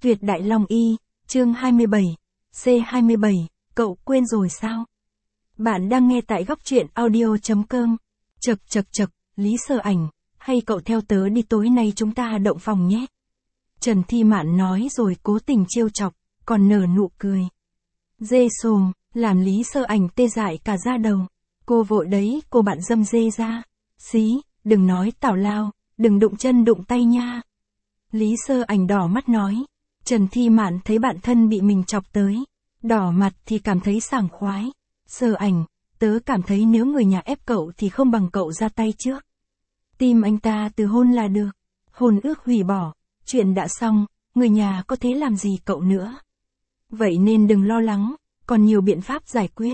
Tuyệt Đại Long Y, chương 27, C27, cậu quên rồi sao? Bạn đang nghe tại góc truyện audio.com. Chậc, Lý Sơ Ảnh, hay cậu theo tớ đi tối nay chúng ta động phòng nhé. Trần Thi Mạn nói rồi cố tình trêu chọc, còn nở nụ cười. Dê xồm, làm Lý Sơ Ảnh tê dại cả da đầu. Cô vội đấy, cô bạn dâm dê ra. Xí, đừng nói tào lao, đừng đụng chân đụng tay nha. Lý Sơ Ảnh đỏ mắt nói. Trần Thi Mạn thấy bạn thân bị mình chọc tới. Đỏ mặt thì cảm thấy sảng khoái. Sơ Ảnh, tớ cảm thấy nếu người nhà ép cậu thì không bằng cậu ra tay trước. Tim anh ta từ hôn là được. Hôn ước hủy bỏ. Chuyện đã xong, người nhà có thế làm gì cậu nữa. Vậy nên đừng lo lắng, còn nhiều biện pháp giải quyết.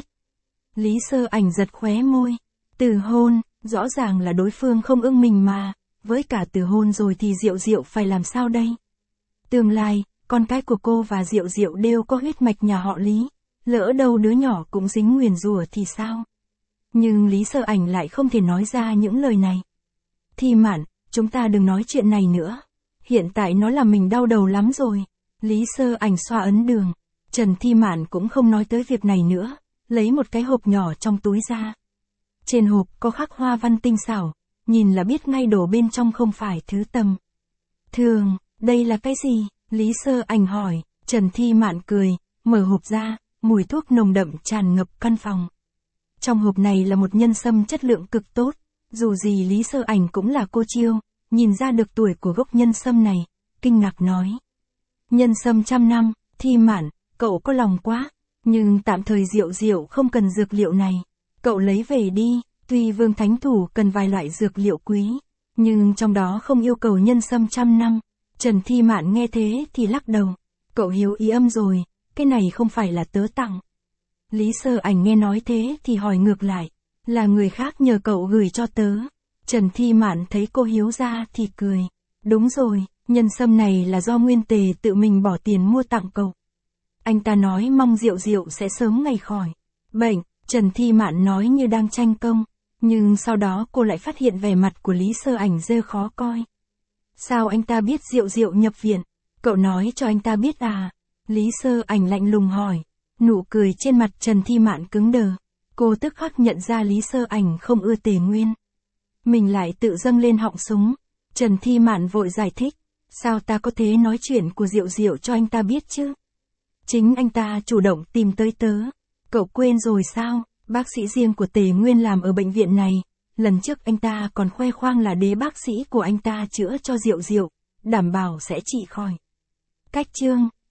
Lý Sơ Ảnh giật khóe môi. Từ hôn, rõ ràng là đối phương không ưng mình mà. Với cả từ hôn rồi thì Diệu Diệu phải làm sao đây? Tương lai, con cái của cô và Diệu Diệu đều có huyết mạch nhà họ Lý. Lỡ đâu đứa nhỏ cũng dính nguyền rủa thì sao? Nhưng Lý Sơ Ảnh lại không thể nói ra những lời này. Thi Mạn, chúng ta đừng nói chuyện này nữa. Hiện tại nó làm mình đau đầu lắm rồi. Lý Sơ Ảnh xoa ấn đường. Trần Thi Mạn cũng không nói tới việc này nữa. Lấy một cái hộp nhỏ trong túi ra. Trên hộp có khắc hoa văn tinh xảo. Nhìn là biết ngay đồ bên trong không phải thứ tầm thường. Đây là cái gì? Lý Sơ Ảnh hỏi. Trần Thi Mạn cười, mở hộp ra, mùi thuốc nồng đậm tràn ngập căn phòng. Trong hộp này là một nhân sâm chất lượng cực tốt. Dù gì Lý Sơ Ảnh cũng là cô chiêu, nhìn ra được tuổi của gốc nhân sâm này, kinh ngạc nói. Nhân sâm 100 năm, Thi Mạn, cậu có lòng quá, nhưng tạm thời Diệu Diệu không cần dược liệu này. Cậu lấy về đi, tuy Vương Thánh Thủ cần vài loại dược liệu quý, nhưng trong đó không yêu cầu nhân sâm 100 năm. Trần Thi Mạn nghe thế thì lắc đầu. Cậu hiểu ý âm rồi, cái này không phải là tớ tặng. Lý Sơ Ảnh nghe nói thế thì hỏi ngược lại. Là người khác nhờ cậu gửi cho tớ. Trần Thi Mạn thấy cô hiếu ra thì cười. Đúng rồi, nhân sâm này là do Nguyên Tề tự mình bỏ tiền mua tặng cậu. Anh ta nói mong Diệu Diệu sẽ sớm ngày khỏi bệnh. Trần Thi Mạn nói như đang tranh công. Nhưng sau đó cô lại phát hiện vẻ mặt của Lý Sơ Ảnh rơi khó coi. Sao anh ta biết Diệu Diệu nhập viện? Cậu nói cho anh ta biết à? Lý Sơ Ảnh lạnh lùng hỏi. Nụ cười trên mặt Trần Thi Mạn cứng đờ. Cô tức khắc nhận ra Lý Sơ Ảnh không ưa Tề Nguyên. Mình lại tự dâng lên họng súng. Trần Thi Mạn vội giải thích. Sao ta có thể nói chuyện của Diệu Diệu cho anh ta biết chứ? Chính anh ta chủ động tìm tới tớ. Cậu quên rồi sao? Bác sĩ riêng của Tề Nguyên làm ở bệnh viện này. Lần trước anh ta còn khoe khoang là đế bác sĩ của anh ta chữa cho Diệu Diệu. Đảm bảo sẽ trị khỏi. Cách chương.